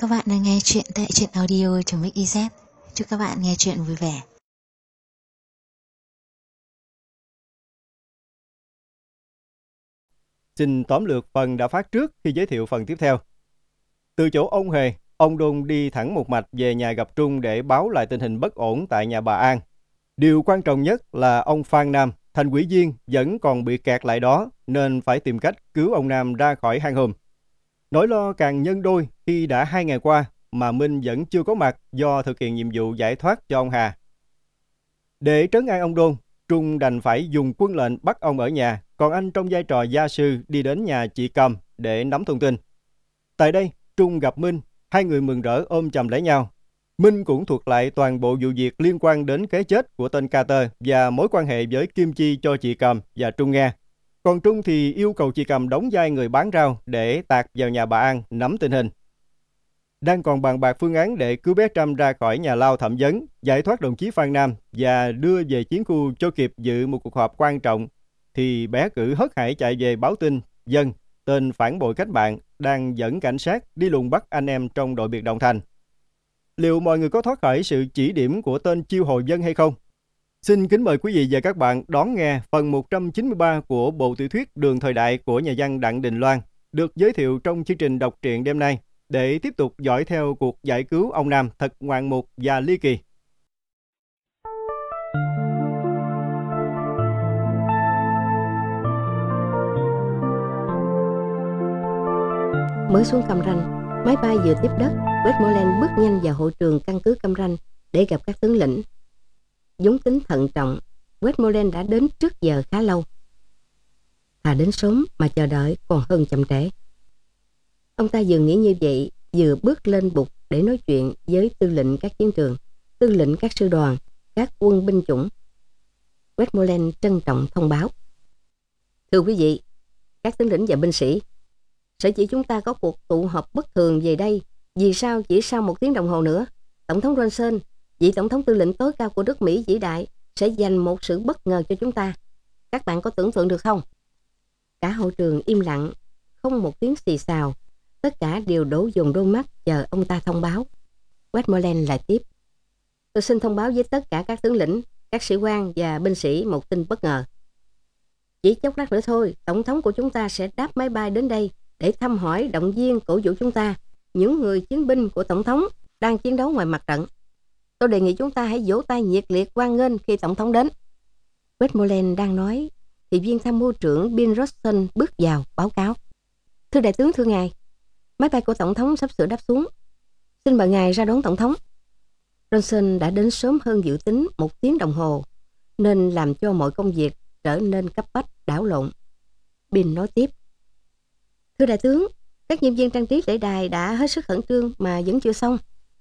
Các bạn đang nghe chuyện tại truyện audio.mix.iz. Chúc các bạn nghe chuyện vui vẻ. Xin tóm lược phần đã phát trước khi giới thiệu phần tiếp theo. Từ chỗ ông Hề, ông Đôn đi thẳng một mạch về nhà gặp Trung để báo lại tình hình bất ổn tại nhà bà An. Điều quan trọng nhất là ông Phan Nam, thành ủy viên, vẫn còn bị kẹt lại đó nên phải tìm cách cứu ông Nam ra khỏi hang hùm. Nỗi lo càng nhân đôi khi đã 2 ngày qua mà Minh vẫn chưa có mặt do thực hiện nhiệm vụ giải thoát cho ông Hà. Để trấn an ông Đôn, Trung đành phải dùng quân lệnh bắt ông ở nhà, còn anh trong vai trò gia sư đi đến nhà chị Cầm để nắm thông tin. Tại đây, Trung gặp Minh, hai người mừng rỡ ôm chầm lấy nhau. Minh cũng thuật lại toàn bộ vụ việc liên quan đến cái chết của tên Carter và mối quan hệ với Kim Chi cho chị Cầm và Trung nghe. Còn Trung thì yêu cầu chị Cầm đóng vai người bán rau để tạt vào nhà bà An nắm tình hình. Đang còn bàn bạc phương án để cứu bé Trâm ra khỏi nhà lao thẩm vấn, giải thoát đồng chí Phan Nam và đưa về chiến khu cho kịp dự một cuộc họp quan trọng, thì bé Cử hớt hải chạy về báo tin Dân, tên phản bội cách mạng, đang dẫn cảnh sát đi lùng bắt anh em trong đội biệt động thành. Liệu mọi người có thoát khỏi sự chỉ điểm của tên chiêu hồi Dân hay không? Xin kính mời quý vị và các bạn đón nghe phần 193 của bộ tiểu thuyết Đường Thời Đại của nhà văn Đặng Đình Loan, được giới thiệu trong chương trình đọc truyện đêm nay, để tiếp tục dõi theo cuộc giải cứu ông Nam thật ngoạn mục và ly kỳ. Mới xuống Cam Ranh, máy bay vừa tiếp đất, Westmoreland bước nhanh vào hội trường căn cứ Cam Ranh để gặp các tướng lĩnh. Vốn tính thận trọng, Westmoreland đã đến trước giờ khá lâu. Thà đến sớm mà chờ đợi còn hơn chậm trễ. Ông ta vừa nghĩ như vậy, vừa bước lên bục để nói chuyện với tư lệnh các chiến trường, tư lệnh các sư đoàn, các quân binh chủng. Westmoreland trân trọng thông báo: Thưa quý vị, các tướng lĩnh và binh sĩ, sở dĩ chúng ta có cuộc tụ họp bất thường về đây vì sao chỉ sau 1 tiếng đồng hồ nữa, Tổng thống Johnson, vị Tổng thống tư lệnh tối cao của nước Mỹ vĩ đại, sẽ dành một sự bất ngờ cho chúng ta. Các bạn có tưởng tượng được không? Cả hội trường im lặng, không một tiếng xì xào. Tất cả đều đổ dồn đôi mắt chờ ông ta thông báo. Westmoreland lại tiếp: Tôi xin thông báo với tất cả các tướng lĩnh, các sĩ quan và binh sĩ một tin bất ngờ. Chỉ chốc lát nữa thôi, Tổng thống của chúng ta sẽ đáp máy bay đến đây để thăm hỏi, động viên, cổ vũ chúng ta, những người chiến binh của Tổng thống đang chiến đấu ngoài mặt trận. Tôi đề nghị chúng ta hãy vỗ tay nhiệt liệt hoan nghênh khi Tổng thống đến. Westmoreland đang nói thì viên tham mưu trưởng Bill Rosen bước vào báo cáo: Thưa đại tướng, thưa ngài, máy bay của Tổng thống sắp sửa đáp xuống. Xin mời ngài ra đón Tổng thống. Johnson đã đến sớm hơn dự tính 1 tiếng đồng hồ, nên làm cho mọi công việc trở nên cấp bách, đảo lộn. Bill nói tiếp: Thưa đại tướng, các nhân viên trang trí lễ đài đã hết sức khẩn trương mà vẫn chưa xong.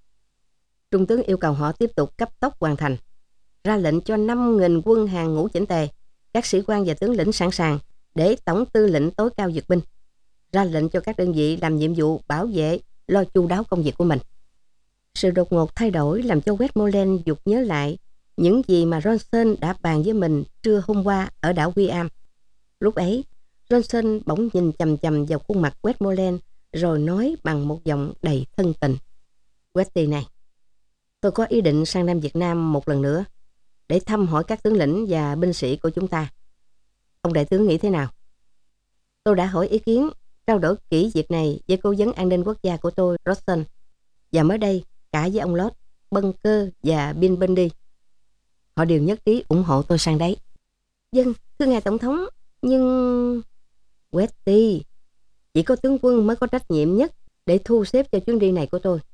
Trung tướng yêu cầu họ tiếp tục cấp tốc hoàn thành. Ra lệnh cho 5.000 quân hàng ngũ chỉnh tề, các sĩ quan và tướng lĩnh sẵn sàng để Tổng tư lệnh tối cao duyệt binh. Ra lệnh cho các đơn vị làm nhiệm vụ bảo vệ, lo chu đáo công việc của mình. Sự đột ngột thay đổi làm cho Westmoreland dục nhớ lại những gì mà Johnson đã bàn với mình trưa hôm qua ở đảo Guam. Lúc ấy, Johnson bỗng nhìn chằm chằm vào khuôn mặt Westmoreland rồi nói bằng một giọng đầy thân tình: Westy này, tôi có ý định sang Nam Việt Nam một lần nữa để thăm hỏi các tướng lĩnh và binh sĩ của chúng ta. Ông đại tướng nghĩ thế nào? Tôi đã hỏi ý kiến, trao đổi kỹ việc này với cố vấn an ninh quốc gia của tôi, Rosen, và mới đây cả với ông Lord, Bunker và Bill Bundy. Họ đều nhất trí ủng hộ tôi sang đấy. Vâng, thưa ngài Tổng thống, nhưng... Westy, chỉ có tướng quân mới có trách nhiệm nhất để thu xếp cho chuyến đi này của tôi.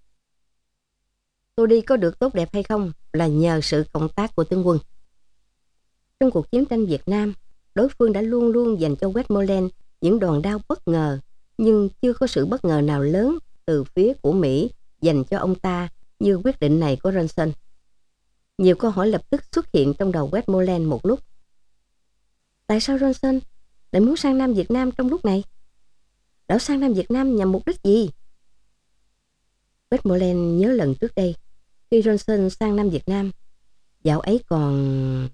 Tôi đi có được tốt đẹp hay không là nhờ sự cộng tác của tướng quân. Trong cuộc chiến tranh Việt Nam, đối phương đã luôn luôn dành cho Westmoreland những đòn đao bất ngờ, nhưng chưa có sự bất ngờ nào lớn từ phía của Mỹ dành cho ông ta như quyết định này của Johnson. Nhiều câu hỏi lập tức xuất hiện trong đầu Westmoreland một lúc. Tại sao Johnson lại muốn sang Nam Việt Nam trong lúc này? Đã sang Nam Việt Nam nhằm mục đích gì? Westmoreland nhớ lần trước đây, khi Johnson sang Nam Việt Nam, dạo ấy còn...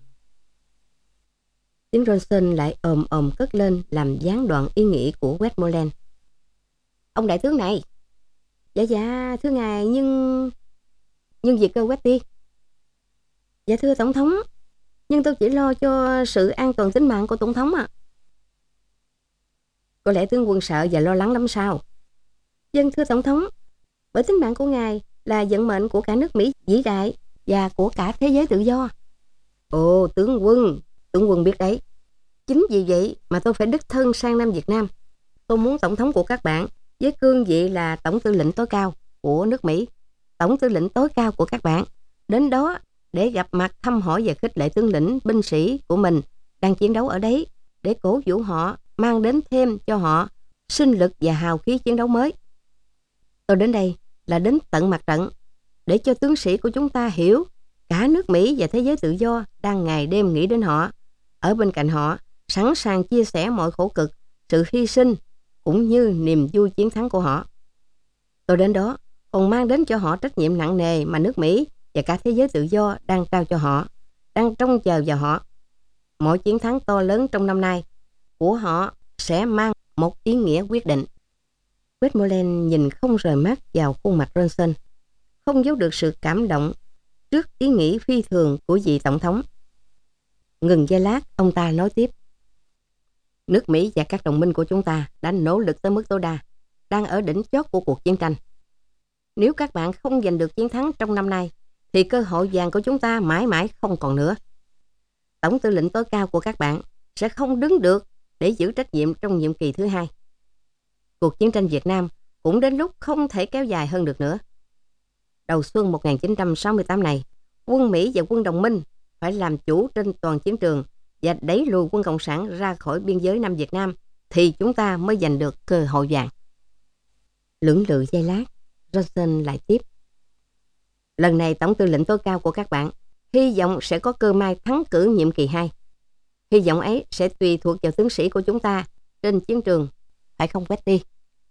Tiếng Johnson lại ồm ồm cất lên làm gián đoạn ý nghĩ của Westmoreland. Ông đại tướng này, Dạ, thưa ngài, nhưng gì cơ Betty? Dạ thưa tổng thống, nhưng tôi chỉ lo cho sự an toàn tính mạng của tổng thống ạ. Có lẽ tướng quân sợ và lo lắng lắm sao? Vâng thưa tổng thống, bởi tính mạng của ngài là vận mệnh của cả nước Mỹ vĩ đại và của cả thế giới tự do. Ồ tướng quân biết đấy. Chính vì vậy mà tôi phải đích thân sang Nam Việt Nam. Tôi muốn tổng thống của các bạn với cương vị là tổng tư lệnh tối cao của nước Mỹ, tổng tư lệnh tối cao của các bạn, đến đó để gặp mặt, thăm hỏi và khích lệ tướng lĩnh binh sĩ của mình đang chiến đấu ở đấy, để cổ vũ họ, mang đến thêm cho họ sinh lực và hào khí chiến đấu mới. Tôi đến đây là đến tận mặt trận để cho tướng sĩ của chúng ta hiểu cả nước Mỹ và thế giới tự do đang ngày đêm nghĩ đến họ, ở bên cạnh họ, sẵn sàng chia sẻ mọi khổ cực, sự hy sinh cũng như niềm vui chiến thắng của họ. Tôi đến đó còn mang đến cho họ trách nhiệm nặng nề mà nước Mỹ và cả thế giới tự do đang trao cho họ, đang trông chờ vào họ. Mọi chiến thắng to lớn trong năm nay của họ sẽ mang một ý nghĩa quyết định. Westmoreland nhìn không rời mắt vào khuôn mặt Johnson, không giấu được sự cảm động trước ý nghĩ phi thường của vị tổng thống. Ngừng giây lát, ông ta nói tiếp. Nước Mỹ và các đồng minh của chúng ta đã nỗ lực tới mức tối đa, đang ở đỉnh chót của cuộc chiến tranh. Nếu các bạn không giành được chiến thắng trong năm nay, thì cơ hội vàng của chúng ta mãi mãi không còn nữa. Tổng tư lệnh tối cao của các bạn sẽ không đứng được để giữ trách nhiệm trong nhiệm kỳ thứ hai. Cuộc chiến tranh Việt Nam cũng đến lúc không thể kéo dài hơn được nữa. Đầu xuân 1968 này, quân Mỹ và quân đồng minh phải làm chủ trên toàn chiến trường và đẩy lùi quân Cộng sản ra khỏi biên giới Nam Việt Nam, thì chúng ta mới giành được cơ hội vàng. Lưỡng lự giây lát, Johnson lại tiếp. Lần này tổng tư lệnh tối cao của các bạn hy vọng sẽ có cơ may thắng cử nhiệm kỳ 2. Hy vọng ấy sẽ tùy thuộc vào tướng sĩ của chúng ta trên chiến trường, phải không Betty?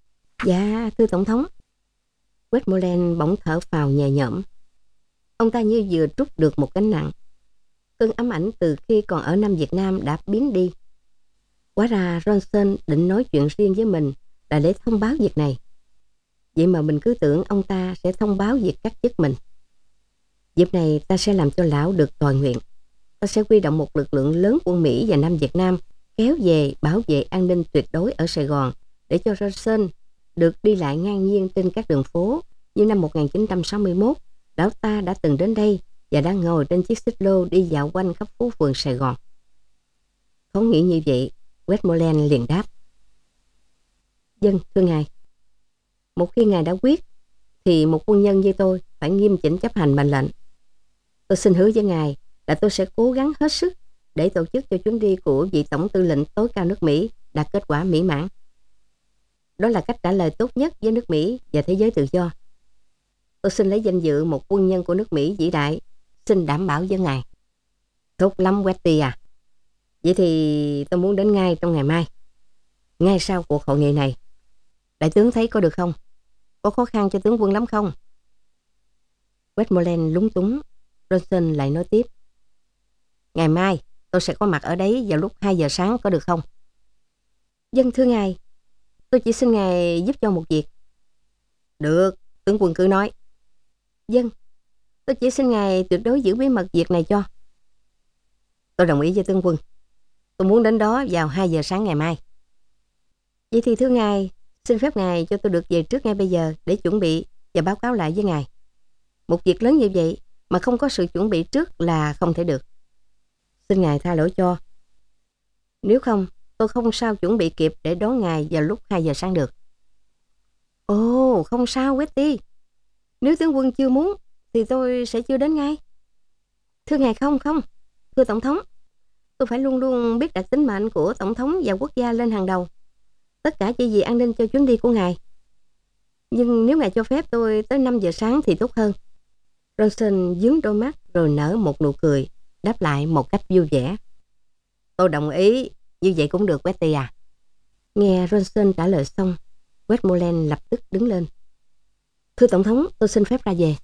Dạ, thưa tổng thống. Westmoreland bỗng thở phào nhẹ nhõm. Ông ta như vừa trút được một gánh nặng. Cơn ám ảnh từ khi còn ở Nam Việt Nam đã biến đi. Hóa ra Johnson định nói chuyện riêng với mình là để thông báo việc này. Vậy mà mình cứ tưởng ông ta sẽ thông báo việc cắt chức mình. Dịp này ta sẽ làm cho lão được tòa nguyện. Ta sẽ huy động một lực lượng lớn quân Mỹ và Nam Việt Nam kéo về bảo vệ an ninh tuyệt đối ở Sài Gòn, để cho Johnson được đi lại ngang nhiên trên các đường phố như năm 1961. Lão ta đã từng đến đây và đang ngồi trên chiếc xích lô đi dạo quanh khắp phố phường Sài Gòn. Không nghĩ như vậy, Westmoreland liền đáp. Vâng, thưa ngài. Một khi ngài đã quyết, thì một quân nhân như tôi phải nghiêm chỉnh chấp hành mệnh lệnh. Tôi xin hứa với ngài là tôi sẽ cố gắng hết sức để tổ chức cho chuyến đi của vị tổng tư lệnh tối cao nước Mỹ đạt kết quả mỹ mãn. Đó là cách trả lời tốt nhất với nước Mỹ và thế giới tự do. Tôi xin lấy danh dự một quân nhân của nước Mỹ vĩ đại, xin đảm bảo với ngài. Tốt lắm Wetty à. Vậy thì tôi muốn đến ngay trong ngày mai, ngay sau cuộc hội nghị này. Đại tướng thấy có được không? Có khó khăn cho tướng quân lắm không? Westmoreland lúng túng. Johnson lại nói tiếp. Ngày mai tôi sẽ có mặt ở đấy vào lúc 2 giờ sáng, có được không? Vâng thưa ngài. Tôi chỉ xin ngài giúp cho một việc. Được, tướng quân cứ nói. Vâng, tôi chỉ xin ngài tuyệt đối giữ bí mật việc này cho. Tôi đồng ý với tướng quân. Tôi muốn đến đó vào 2 giờ sáng ngày mai. Vậy thì thưa ngài, xin phép ngài cho tôi được về trước ngay bây giờ để chuẩn bị và báo cáo lại với ngài. Một việc lớn như vậy mà không có sự chuẩn bị trước là không thể được. Xin ngài tha lỗi cho. Nếu không, tôi không sao chuẩn bị kịp để đón ngài vào lúc 2 giờ sáng được. Ồ, không sao Wetty. Nếu tướng quân chưa muốn thì tôi sẽ chưa đến ngay. Thưa ngài không. Thưa tổng thống, tôi phải luôn luôn biết đặt tính mệnh của tổng thống và quốc gia lên hàng đầu. Tất cả chỉ vì an ninh cho chuyến đi của ngài. Nhưng nếu ngài cho phép tôi tới 5 giờ sáng thì tốt hơn. Johnson nhướng đôi mắt rồi nở một nụ cười, đáp lại một cách vui vẻ. Tôi đồng ý, như vậy cũng được Wetty à. Nghe Johnson trả lời xong, Westmoreland lập tức đứng lên. Thưa tổng thống, tôi xin phép ra về.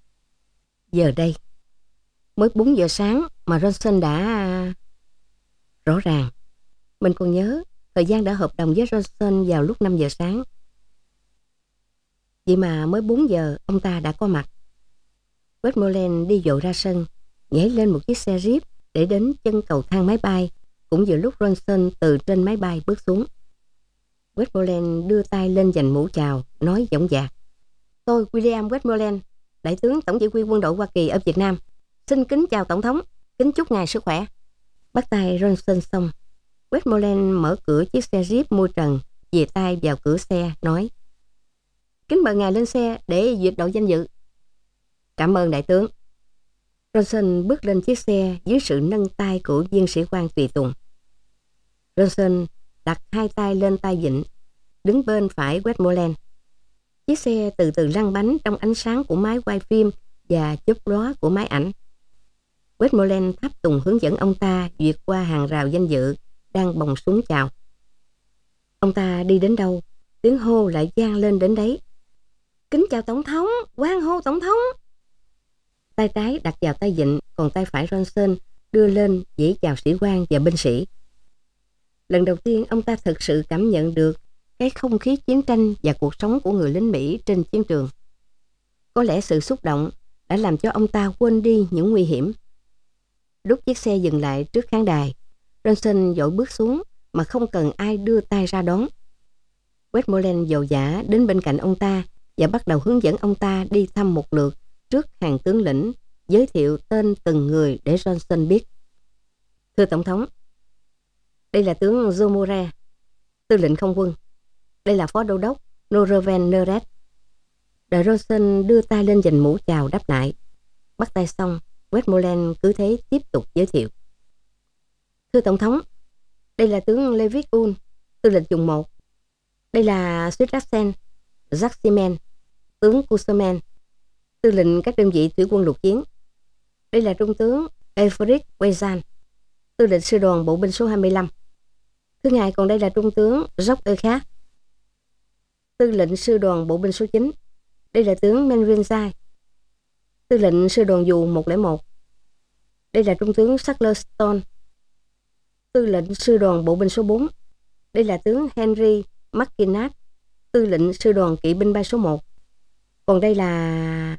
Giờ đây mới 4 giờ sáng mà Johnson đã... Rõ ràng, mình còn nhớ thời gian đã hợp đồng với Johnson vào lúc 5 giờ sáng. Vậy mà mới 4 giờ ông ta đã có mặt. Westmoreland đi vội ra sân, nhảy lên một chiếc xe jeep để đến chân cầu thang máy bay, cũng vừa lúc Ronson từ trên máy bay bước xuống. Westmoreland đưa tay lên giành mũ chào, nói dõng dạc: "Tôi William Westmoreland, Đại tướng Tổng chỉ huy quân đội Hoa Kỳ ở Việt Nam. Xin kính chào Tổng thống, kính chúc ngài sức khỏe." Bắt tay Ronson xong, Westmoreland mở cửa chiếc xe jeep mui trần, chìa tay vào cửa xe, nói: "Kính mời ngài lên xe để duyệt đội danh dự." "Cảm ơn đại tướng." Ronson bước lên chiếc xe dưới sự nâng tay của viên sĩ quan tùy tùng. Ronson đặt hai tay lên tay vịn, đứng bên phải Westmoreland. Chiếc xe từ từ lăn bánh trong ánh sáng của máy quay phim và chớp lóa của máy ảnh. Westmoreland tháp tùng hướng dẫn ông ta vượt qua hàng rào danh dự đang bồng súng chào. Ông ta đi đến đâu, tiếng hô lại vang lên đến đấy. "Kính chào Tổng thống, hoan hô Tổng thống." Tay trái đặt vào tay vịn, còn tay phải Ronson đưa lên vẫy chào sĩ quan và binh sĩ. Lần đầu tiên ông ta thực sự cảm nhận được cái không khí chiến tranh và cuộc sống của người lính Mỹ trên chiến trường. Có lẽ sự xúc động đã làm cho ông ta quên đi những nguy hiểm. Lúc chiếc xe dừng lại trước khán đài, Ronson vội bước xuống mà không cần ai đưa tay ra đón. Westmoreland vội vã đến bên cạnh ông ta và bắt đầu hướng dẫn ông ta đi thăm một lượt trước hàng tướng lĩnh, giới thiệu tên từng người để Johnson biết. "Thưa Tổng thống, đây là tướng Joe Murray, tư lệnh không quân. Đây là phó đô đốc Norven Neret." Đợi Johnson đưa tay lên giành mũ chào đáp lại. Bắt tay xong, Westmoreland cứ thế tiếp tục giới thiệu. "Thưa Tổng thống, đây là tướng Levitt Un, tư lệnh vùng 1. Đây là Switlassen, Jackseman, tướng Kuserman, tư lệnh các đơn vị thủy quân lục chiến. Đây là trung tướng Everett Weizan, tư lệnh sư đoàn bộ binh số 25. Thưa ngài, còn đây là trung tướng Jock Earhart, tư lệnh sư đoàn bộ binh số 9. Đây là tướng Melvin Zai, tư lệnh sư đoàn dù 101. Đây là trung tướng Sackler Stone, tư lệnh sư đoàn bộ binh số 4. Đây là tướng Henry McKinnon, tư lệnh sư đoàn kỵ binh bay số 1. Còn đây là..."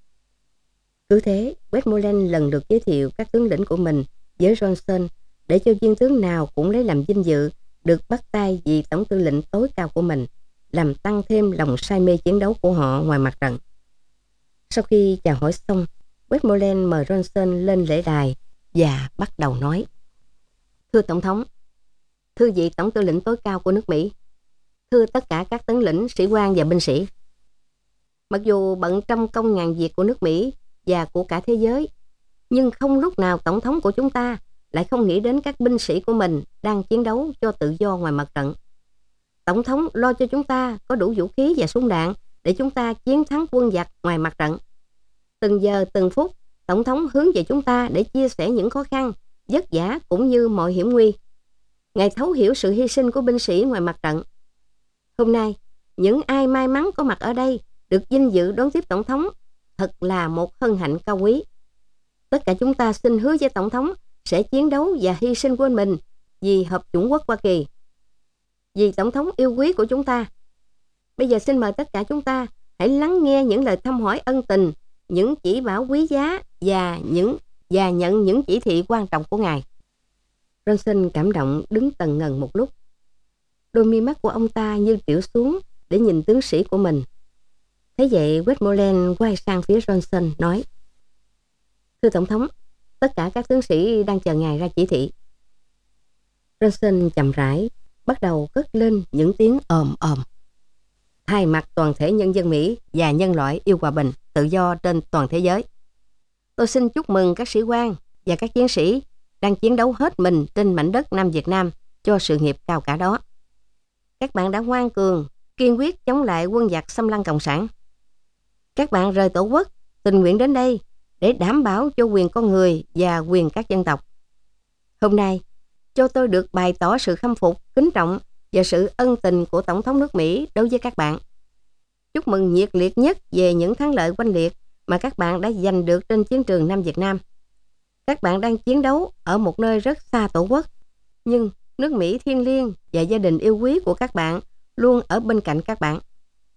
Cứ thế, Westmoreland lần lượt giới thiệu các tướng lĩnh của mình với Johnson để cho viên tướng nào cũng lấy làm vinh dự được bắt tay vị tổng tư lệnh tối cao của mình, làm tăng thêm lòng say mê chiến đấu của họ ngoài mặt trận. Sau khi chào hỏi xong, Westmoreland mời Johnson lên lễ đài và bắt đầu nói: "Thưa Tổng thống, thưa vị tổng tư lệnh tối cao của nước Mỹ, thưa tất cả các tướng lĩnh, sĩ quan và binh sĩ. Mặc dù bận trăm công ngàn việc của nước Mỹ và của cả thế giới, nhưng không lúc nào Tổng thống của chúng ta lại không nghĩ đến các binh sĩ của mình đang chiến đấu cho tự do ngoài mặt trận. Tổng thống lo cho chúng ta có đủ vũ khí và súng đạn để chúng ta chiến thắng quân giặc ngoài mặt trận. Từng giờ từng phút, Tổng thống hướng về chúng ta để chia sẻ những khó khăn, vất vả cũng như mọi hiểm nguy. Ngài thấu hiểu sự hy sinh của binh sĩ ngoài mặt trận. Hôm nay, những ai may mắn có mặt ở đây được vinh dự đón tiếp Tổng thống thật là một hân hạnh cao quý. Tất cả chúng ta xin hứa với Tổng thống sẽ chiến đấu và hy sinh quên mình vì Hợp chủng quốc Hoa Kỳ, vì Tổng thống yêu quý của chúng ta. Bây giờ xin mời tất cả chúng ta hãy lắng nghe những lời thăm hỏi ân tình, những chỉ bảo quý giá và nhận những chỉ thị quan trọng của ngài." Johnson cảm động đứng tần ngần một lúc. Đôi mi mắt của ông ta như trĩu xuống để nhìn tướng sĩ của mình. Thế vậy Westmoreland quay sang phía Johnson nói: "Thưa Tổng thống, tất cả các tướng sĩ đang chờ ngài ra chỉ thị." Johnson chậm rãi bắt đầu cất lên những tiếng ồm ồm. "Thay mặt toàn thể nhân dân Mỹ và nhân loại yêu hòa bình, tự do trên toàn thế giới, tôi xin chúc mừng các sĩ quan và các chiến sĩ đang chiến đấu hết mình trên mảnh đất Nam Việt Nam cho sự nghiệp cao cả đó. Các bạn đã ngoan cường, kiên quyết chống lại quân giặc xâm lăng cộng sản. Các bạn rời tổ quốc, tình nguyện đến đây để đảm bảo cho quyền con người và quyền các dân tộc. Hôm nay, cho tôi được bày tỏ sự khâm phục, kính trọng và sự ân tình của Tổng thống nước Mỹ đối với các bạn. Chúc mừng nhiệt liệt nhất về những thắng lợi oanh liệt mà các bạn đã giành được trên chiến trường Nam Việt Nam. Các bạn đang chiến đấu ở một nơi rất xa tổ quốc, nhưng nước Mỹ thiêng liêng và gia đình yêu quý của các bạn luôn ở bên cạnh các bạn.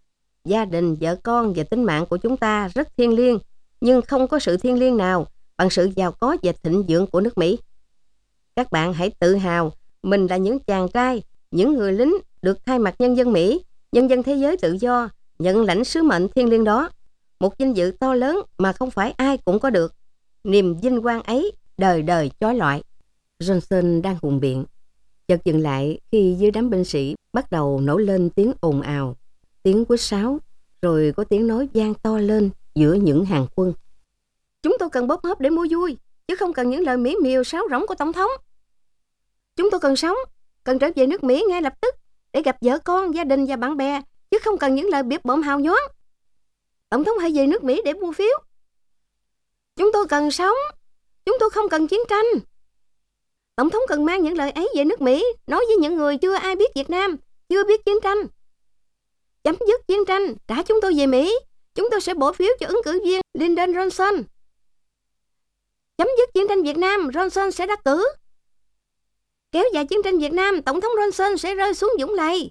gia đình, vợ con và tính mạng của chúng ta rất thiêng liêng, nhưng không có sự thiêng liêng nào bằng sự giàu có và thịnh vượng của nước Mỹ. Các bạn hãy tự hào mình là những chàng trai, những người lính được thay mặt nhân dân Mỹ, nhân dân thế giới tự do, nhận lãnh sứ mệnh thiêng liêng đó. Một vinh dự to lớn mà không phải ai cũng có được. Niềm vinh quang ấy đời đời chói lọi. Johnson đang hùng biện, chợt dừng lại khi dưới đám binh sĩ bắt đầu nổi lên tiếng ồn ào, tiếng huýt sáo, rồi có tiếng nói vang to lên giữa những hàng quân. Chúng tôi cần bóp hớp để mua vui, chứ không cần những lời mỹ miều sáo rỗng của Tổng thống. Chúng tôi cần sống, cần trở về nước Mỹ ngay lập tức để gặp vợ con, gia đình và bạn bè, chứ không cần những lời biếc bợm hào nhoáng. Tổng thống hãy về nước Mỹ để mua phiếu. Chúng tôi cần sống, chúng tôi không cần chiến tranh. Tổng thống cần mang những lời ấy về nước Mỹ, nói với những người chưa ai biết Việt Nam, chưa biết chiến tranh. Chấm dứt chiến tranh, trả chúng tôi về Mỹ. Chúng tôi sẽ bỏ phiếu cho ứng cử viên Lyndon Johnson. Chấm dứt chiến tranh Việt Nam, Johnson sẽ đắc cử. Kéo dài chiến tranh Việt Nam, Tổng thống Johnson sẽ rơi xuống vũng lầy.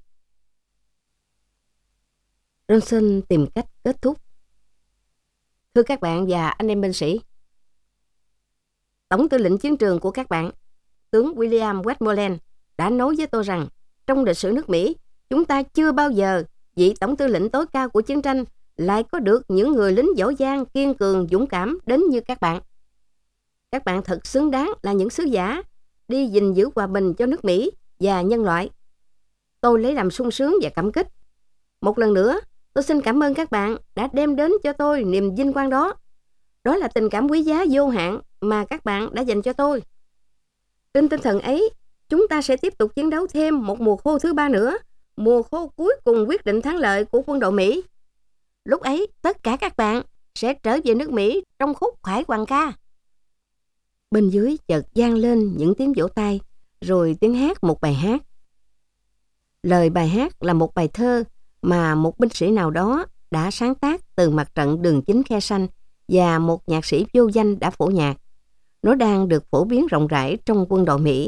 Johnson tìm cách kết thúc. Thưa các bạn và anh em binh sĩ, Tổng tư lệnh chiến trường của các bạn, tướng William Westmoreland, đã nói với tôi rằng trong lịch sử nước Mỹ, chúng ta chưa bao giờ vị tổng tư lệnh tối cao của chiến tranh lại có được những người lính giỏi giang, kiên cường, dũng cảm đến như các bạn. Các bạn thật xứng đáng là những sứ giả đi gìn giữ hòa bình cho nước Mỹ và nhân loại. Tôi lấy làm sung sướng và cảm kích. Một lần nữa, tôi xin cảm ơn các bạn đã đem đến cho tôi niềm vinh quang đó. Đó là tình cảm quý giá vô hạn mà các bạn đã dành cho tôi. Trên tinh thần ấy, chúng ta sẽ tiếp tục chiến đấu thêm một mùa khô thứ 3 nữa, mùa khô cuối cùng quyết định thắng lợi của quân đội Mỹ. Lúc ấy, tất cả các bạn sẽ trở về nước Mỹ trong khúc khải hoàng ca. Bên dưới chợt vang lên những tiếng vỗ tay, rồi tiếng hát một bài hát. Lời bài hát là một bài thơ mà một binh sĩ nào đó đã sáng tác từ mặt trận đường chính Khe Sanh và một nhạc sĩ vô danh đã phổ nhạc. Nó đang được phổ biến rộng rãi trong quân đội Mỹ.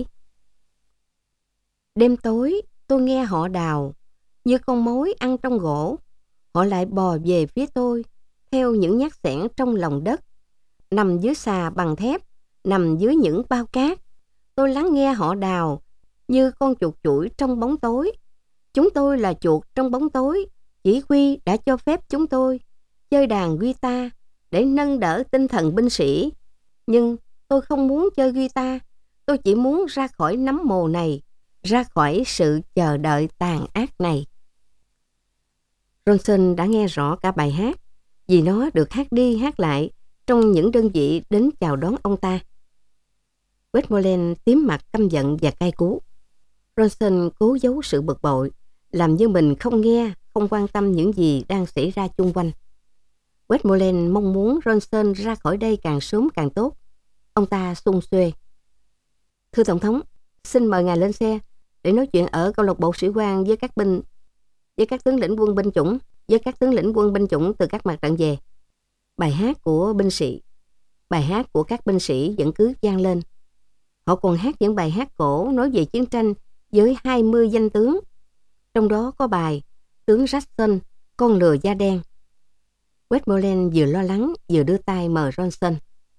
Đêm tối, tôi nghe họ đào, như con mối ăn trong gỗ. Họ lại bò về phía tôi, theo những nhát xẻng trong lòng đất. Nằm dưới xà bằng thép, nằm dưới những bao cát. Tôi lắng nghe họ đào, như con chuột chuỗi trong bóng tối. Chúng tôi là chuột trong bóng tối. Chỉ huy đã cho phép chúng tôi chơi đàn guitar để nâng đỡ tinh thần binh sĩ. Nhưng tôi không muốn chơi guitar. Tôi chỉ muốn ra khỏi nấm mồ này, ra khỏi sự chờ đợi tàn ác này. Johnson đã nghe rõ cả bài hát, vì nó được hát đi hát lại trong những đơn vị đến chào đón ông ta. Westmoreland tím mặt căm giận và cay cú. Johnson cố giấu sự bực bội, làm như mình không nghe, không quan tâm những gì đang xảy ra chung quanh. Westmoreland mong muốn Johnson ra khỏi đây càng sớm càng tốt. Ông ta xung xuê. Thưa Tổng thống, xin mời ngài lên xe để nói chuyện ở câu lạc bộ sĩ quan với các tướng lĩnh quân binh chủng từ các mặt trận về. Bài hát của các binh sĩ vẫn cứ vang lên. Họ còn hát những bài hát cổ nói về chiến tranh với 20 danh tướng. Trong đó có bài Tướng Jackson, con lừa da đen. Westmoreland vừa lo lắng vừa đưa tay mời Johnson.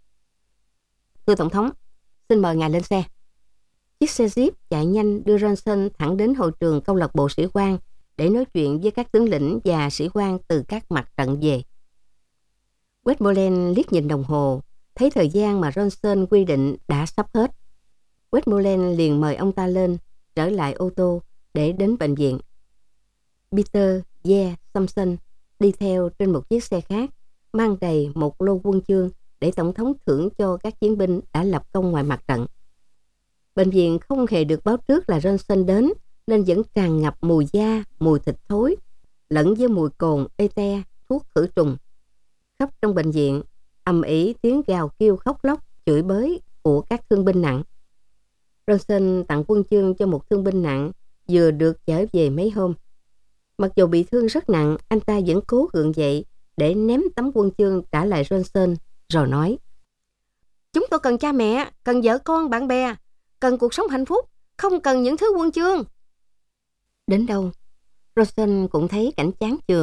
Thưa Tổng thống, xin mời ngài lên xe. Chiếc xe Jeep chạy nhanh đưa Johnson thẳng đến hội trường câu lạc bộ sĩ quan để nói chuyện với các tướng lĩnh và sĩ quan từ các mặt trận về. Westmoreland liếc nhìn đồng hồ, thấy thời gian mà Johnson quy định đã sắp hết. Westmoreland liền mời ông ta lên, trở lại ô tô để đến bệnh viện. Peter Ye Thompson đi theo trên một chiếc xe khác, mang đầy một lô huân chương để Tổng thống thưởng cho các chiến binh đã lập công ngoài mặt trận. Bệnh viện không hề được báo trước là Johnson đến, nên vẫn tràn ngập mùi da, mùi thịt thối, lẫn với mùi cồn, ê-te, thuốc khử trùng. Khắp trong bệnh viện, ầm ĩ tiếng gào kêu khóc lóc, chửi bới của các thương binh nặng. Johnson tặng huân chương cho một thương binh nặng vừa được chở về mấy hôm. Mặc dù bị thương rất nặng, anh ta vẫn cố gượng dậy để ném tấm huân chương trả lại Johnson, rồi nói: Chúng tôi cần cha mẹ, cần vợ con, bạn bè, cần cuộc sống hạnh phúc, không cần những thứ huân chương. Đến đâu, Johnson cũng thấy cảnh chán chường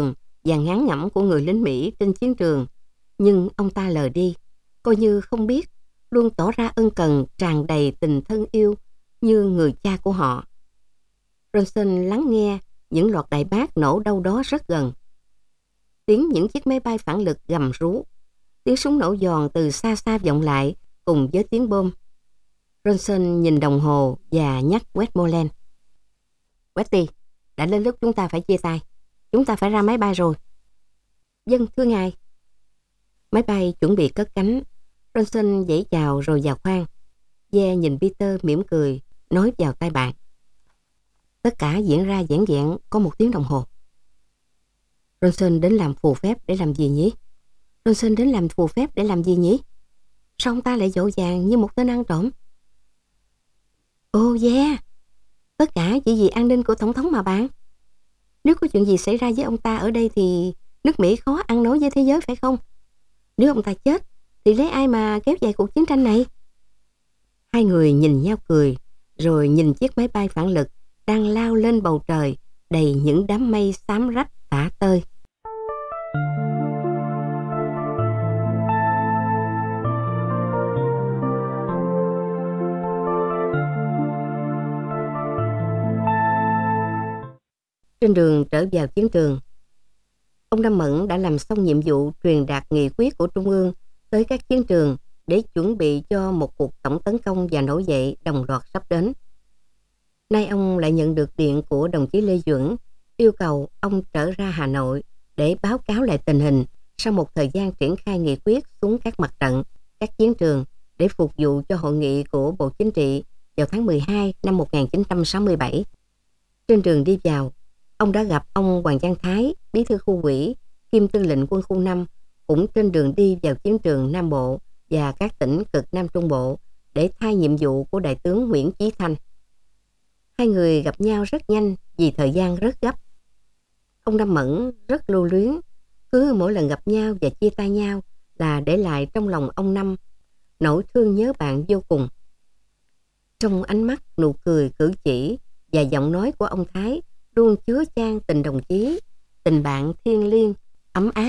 và ngán ngẩm của người lính Mỹ trên chiến trường, nhưng ông ta lờ đi, coi như không biết, luôn tỏ ra ân cần tràn đầy tình thân yêu như người cha của họ. Ronson lắng nghe những loạt đại bác nổ đâu đó rất gần. Tiếng những chiếc máy bay phản lực gầm rú, tiếng súng nổ giòn từ xa xa vọng lại cùng với tiếng bom. Ronson nhìn đồng hồ và nhắc Westmoreland. Westy, đã đến lúc chúng ta phải chia tay. Chúng ta phải ra máy bay rồi. Vâng, thưa ngài. Máy bay chuẩn bị cất cánh. Ronson vẫy chào rồi vào khoang. Ve nhìn Peter mỉm cười, nói vào tai bạn. Tất cả diễn ra vẻn vẹn có 1 tiếng đồng hồ. Ronson đến làm phù phép để làm gì nhỉ? Ronson đến làm phù phép để làm gì nhỉ? Sao ông ta lại vội vàng như một tên ăn trộm? Ồ yeah, tất cả chỉ vì an ninh của Tổng thống mà bạn. Nếu có chuyện gì xảy ra với ông ta ở đây thì nước Mỹ khó ăn nói với thế giới phải không? Nếu ông ta chết thì lấy ai mà kéo dài cuộc chiến tranh này? Hai người nhìn nhau cười, rồi nhìn chiếc máy bay phản lực đang lao lên bầu trời đầy những đám mây xám rách tả tơi. Trên đường trở vào chiến trường, ông Năm Mẫn đã làm xong nhiệm vụ truyền đạt nghị quyết của Trung ương tới các chiến trường để chuẩn bị cho một cuộc tổng tấn công và nổi dậy đồng loạt sắp đến. Nay ông lại nhận được điện của đồng chí Lê Duẩn yêu cầu ông trở ra Hà Nội để báo cáo lại tình hình sau một thời gian triển khai nghị quyết xuống các mặt trận, các chiến trường để phục vụ cho hội nghị của Bộ Chính trị vào tháng 12 năm 1967. Trên đường đi vào, ông đã gặp ông Hoàng Văn Thái, bí thư khu ủy, kiêm tư lệnh quân khu 5, cũng trên đường đi vào chiến trường Nam Bộ và các tỉnh cực Nam Trung Bộ để thay nhiệm vụ của Đại tướng Nguyễn Chí Thanh. Hai người gặp nhau rất nhanh vì thời gian rất gấp. Ông Năm Mẫn rất lưu luyến, cứ mỗi lần gặp nhau và chia tay nhau là để lại trong lòng ông Năm nỗi thương nhớ bạn vô cùng. Trong ánh mắt, nụ cười, cử chỉ và giọng nói của ông Thái luôn chứa chan tình đồng chí, tình bạn thiêng liêng, ấm áp.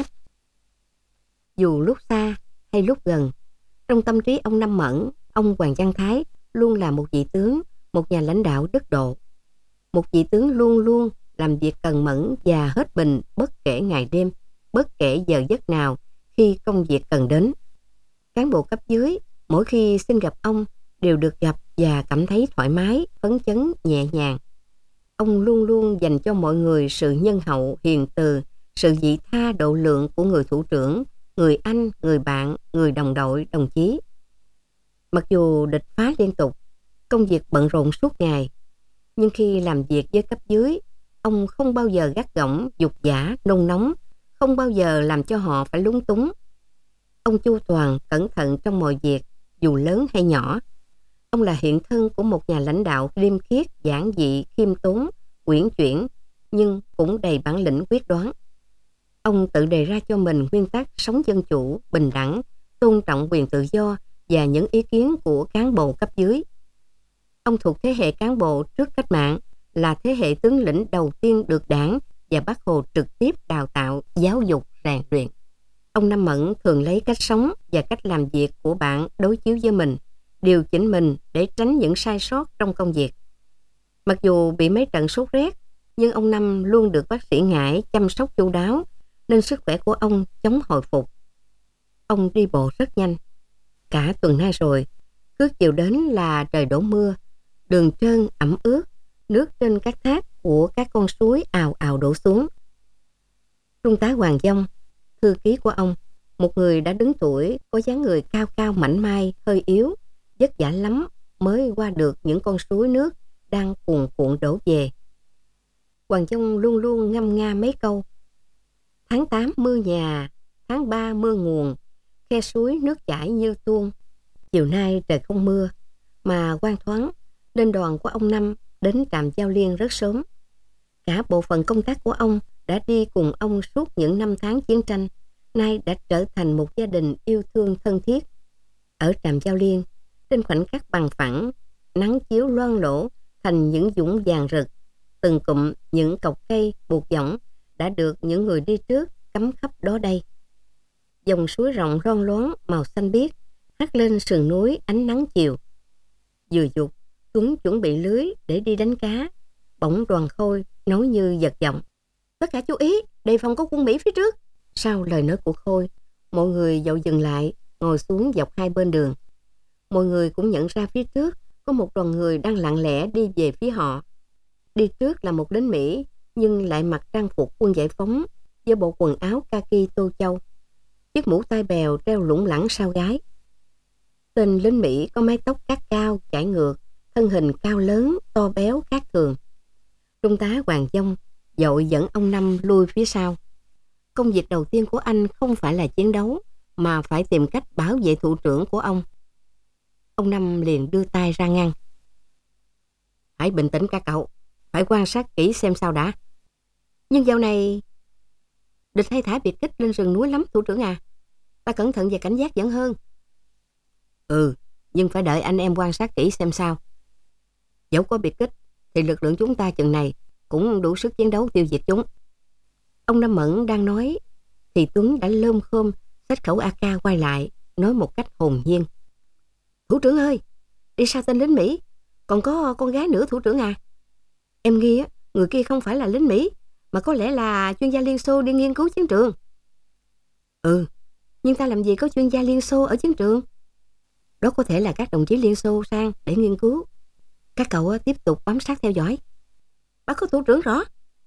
Dù lúc xa hay lúc gần, trong tâm trí ông Năm Mẫn, ông Hoàng Văn Thái luôn là một vị tướng, một nhà lãnh đạo đức độ. Một vị tướng luôn luôn làm việc cần mẫn và hết mình bất kể ngày đêm, bất kể giờ giấc nào khi công việc cần đến. Cán bộ cấp dưới mỗi khi xin gặp ông đều được gặp và cảm thấy thoải mái, phấn chấn, nhẹ nhàng. Ông luôn luôn dành cho mọi người sự nhân hậu, hiền từ, sự vị tha độ lượng của người thủ trưởng, người anh, người bạn, người đồng đội, đồng chí. Mặc dù địch phá liên tục, công việc bận rộn suốt ngày, nhưng khi làm việc với cấp dưới, ông không bao giờ gắt gỏng, dục dã, nôn nóng, không bao giờ làm cho họ phải lúng túng. Ông chu toàn, cẩn thận trong mọi việc, dù lớn hay nhỏ. Ông là hiện thân của một nhà lãnh đạo liêm khiết, giản dị, khiêm tốn, uyển chuyển, nhưng cũng đầy bản lĩnh quyết đoán. Ông tự đề ra cho mình nguyên tắc sống dân chủ, bình đẳng, tôn trọng quyền tự do và những ý kiến của cán bộ cấp dưới. Ông thuộc thế hệ cán bộ trước cách mạng, là thế hệ tướng lĩnh đầu tiên được Đảng và Bác Hồ trực tiếp đào tạo, giáo dục, rèn luyện. Ông Năm Mẫn thường lấy cách sống và cách làm việc của bạn đối chiếu với mình, điều chỉnh mình để tránh những sai sót trong công việc. Mặc dù bị mấy trận sốt rét, nhưng ông Năm luôn được bác sĩ Ngải chăm sóc chu đáo, nên sức khỏe của ông chóng hồi phục. Ông đi bộ rất nhanh. Cả tuần nay rồi, cứ chiều đến là trời đổ mưa, đường trơn ẩm ướt, nước trên các thác của các con suối ào ào đổ xuống. Trung tá Hoàng Dông, thư ký của ông, một người đã đứng tuổi, có dáng người cao cao mảnh mai, hơi yếu, vất vả lắm mới qua được những con suối nước đang cuồn cuộn đổ về. Hoàng Dông luôn luôn ngâm nga mấy câu. Tháng 8 mưa nhà, tháng 3 mưa nguồn, khe suối nước chảy như tuôn. Chiều nay trời không mưa, mà quang thoáng, nên đoàn của ông Năm đến trạm Giao Liên rất sớm. Cả bộ phận công tác của ông đã đi cùng ông suốt những năm tháng chiến tranh, nay đã trở thành một gia đình yêu thương thân thiết. Ở trạm Giao Liên, trên khoảnh khắc bằng phẳng, nắng chiếu loang lổ thành những dũng vàng rực, từng cụm những cọc cây buộc võng đã được những người đi trước cắm khắp đó đây. Dòng suối rộng loang loáng màu xanh biếc hắt lên sườn núi ánh nắng chiều. Vừa dục, Tuấn chuẩn bị lưới để đi đánh cá, bỗng Đoàn Khôi nói như giật giọng: "Tất cả chú ý, đề phòng có quân Mỹ phía trước." Sau lời nói của Khôi, mọi người dội dừng lại, ngồi xuống dọc hai bên đường. Mọi người cũng nhận ra phía trước có một đoàn người đang lặng lẽ đi về phía họ. Đi trước là một lính Mỹ, nhưng lại mặc trang phục quân giải phóng với bộ quần áo kaki tô châu, chiếc mũ tai bèo treo lủng lẳng sau gáy. Tên lính Mỹ có mái tóc cắt cao chải ngược, thân hình cao lớn to béo khác thường. Trung tá Hoàng Dông dội dẫn ông Năm lui phía sau. Công việc đầu tiên của anh không phải là chiến đấu, mà phải tìm cách bảo vệ thủ trưởng của ông. Ông Năm liền đưa tay ra ngăn: "Hãy bình tĩnh các cậu, phải quan sát kỹ xem sao đã." "Nhưng dạo này địch hay thả biệt kích lên rừng núi lắm thủ trưởng à. Ta cẩn thận và cảnh giác vẫn hơn." "Ừ, nhưng phải đợi anh em quan sát kỹ xem sao. Dẫu có biệt kích thì lực lượng chúng ta chừng này cũng đủ sức chiến đấu tiêu diệt chúng." Ông Năm Mẫn đang nói thì Tuấn đã lơm khôm xách khẩu AK quay lại, nói một cách hồn nhiên: "Thủ trưởng ơi, đi sau tên lính Mỹ, còn có con gái nữa thủ trưởng à. Em nghi người kia không phải là lính Mỹ, mà có lẽ là chuyên gia Liên Xô đi nghiên cứu chiến trường." "Ừ, nhưng ta làm gì có chuyên gia Liên Xô ở chiến trường. Đó có thể là các đồng chí Liên Xô sang để nghiên cứu. Các cậu tiếp tục bám sát theo dõi." "Bác có thủ trưởng rõ."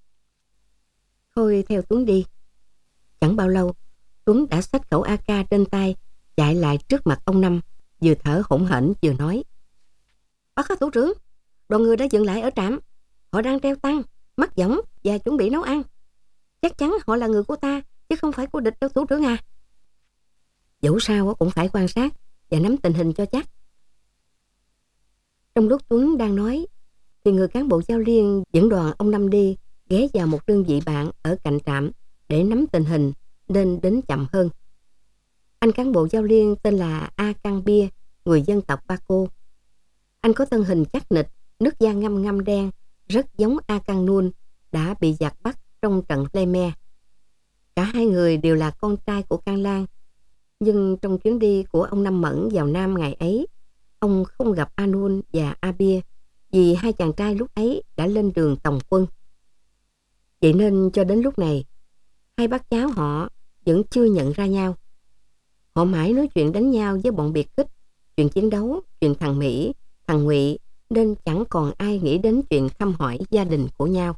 Thôi theo Tuấn đi. Chẳng bao lâu, Tuấn đã xách khẩu AK trên tay, chạy lại trước mặt ông Năm, vừa thở hổn hển vừa nói: "Bác có thủ trưởng, đoàn người đã dừng lại ở trạm. Họ đang treo tăng, mắt võng và chuẩn bị nấu ăn. Chắc chắn họ là người của ta, chứ không phải của địch đâu thủ trưởng à." "Dẫu sao cũng phải quan sát và nắm tình hình cho chắc." Trong lúc Tuấn đang nói, thì người cán bộ giao liên dẫn đoàn ông Năm đi ghé vào một đơn vị bạn ở cạnh trạm để nắm tình hình, nên đến chậm hơn. Anh cán bộ giao liên tên là A Căng Bia, người dân tộc Paco. Anh có thân hình chắc nịch, nước da ngăm ngăm đen, rất giống A Căng Nun, đã bị giặc bắt trong trận Lê Me. Cả hai người đều là con trai của Cang Lan. Nhưng trong chuyến đi của ông Năm Mẫn vào Nam ngày ấy, ông không gặp A Nun và A Bia, vì hai chàng trai lúc ấy đã lên đường tòng quân. Vậy nên cho đến lúc này, hai bác cháu họ vẫn chưa nhận ra nhau. Họ mãi nói chuyện đánh nhau với bọn biệt kích, chuyện chiến đấu, chuyện thằng Mỹ, thằng Ngụy, nên chẳng còn ai nghĩ đến chuyện thăm hỏi gia đình của nhau.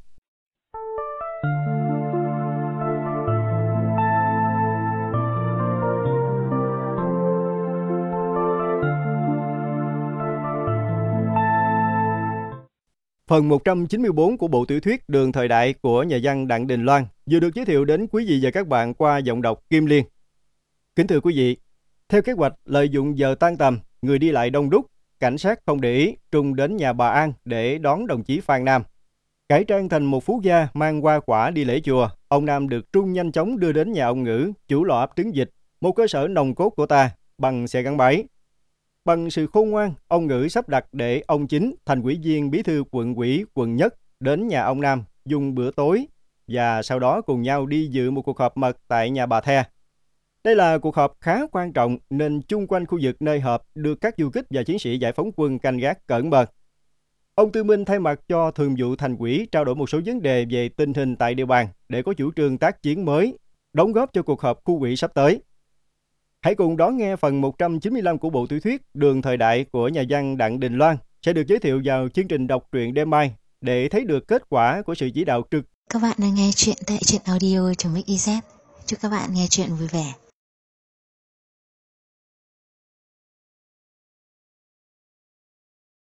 Phần 194 của bộ tiểu thuyết Đường Thời Đại của nhà văn Đặng Đình Loan vừa được giới thiệu đến quý vị và các bạn qua giọng đọc Kim Liên. Kính thưa quý vị, theo kế hoạch lợi dụng giờ tan tầm, người đi lại đông đúc, cảnh sát không để ý, Trung đến nhà bà An để đón đồng chí Phan Nam. Cải trang thành một phú gia mang hoa quả đi lễ chùa, ông Nam được Trung nhanh chóng đưa đến nhà ông Ngữ, chủ lò ấp trứng vịt, một cơ sở nòng cốt của ta, bằng xe gắn máy. Bằng sự khôn ngoan, ông Ngữ sắp đặt để ông Chính, thành ủy viên bí thư quận ủy quận Nhất, đến nhà ông Nam dùng bữa tối và sau đó cùng nhau đi dự một cuộc họp mật tại nhà bà The. Đây là cuộc họp khá quan trọng nên chung quanh khu vực nơi họp được các du kích và chiến sĩ giải phóng quân canh gác cẩn mật. Ông Tư Minh thay mặt cho thường vụ thành ủy trao đổi một số vấn đề về tình hình tại địa bàn để có chủ trương tác chiến mới, đóng góp cho cuộc họp khu ủy sắp tới. Hãy cùng đón nghe phần 195 của bộ tiểu thuyết Đường Thời Đại của nhà văn Đặng Đình Loan sẽ được giới thiệu vào chương trình đọc truyện đêm mai để thấy được kết quả của sự chỉ đạo trực. Các bạn đang nghe chuyện tại truyện audio.mix.iz. Chúc các bạn nghe chuyện vui vẻ.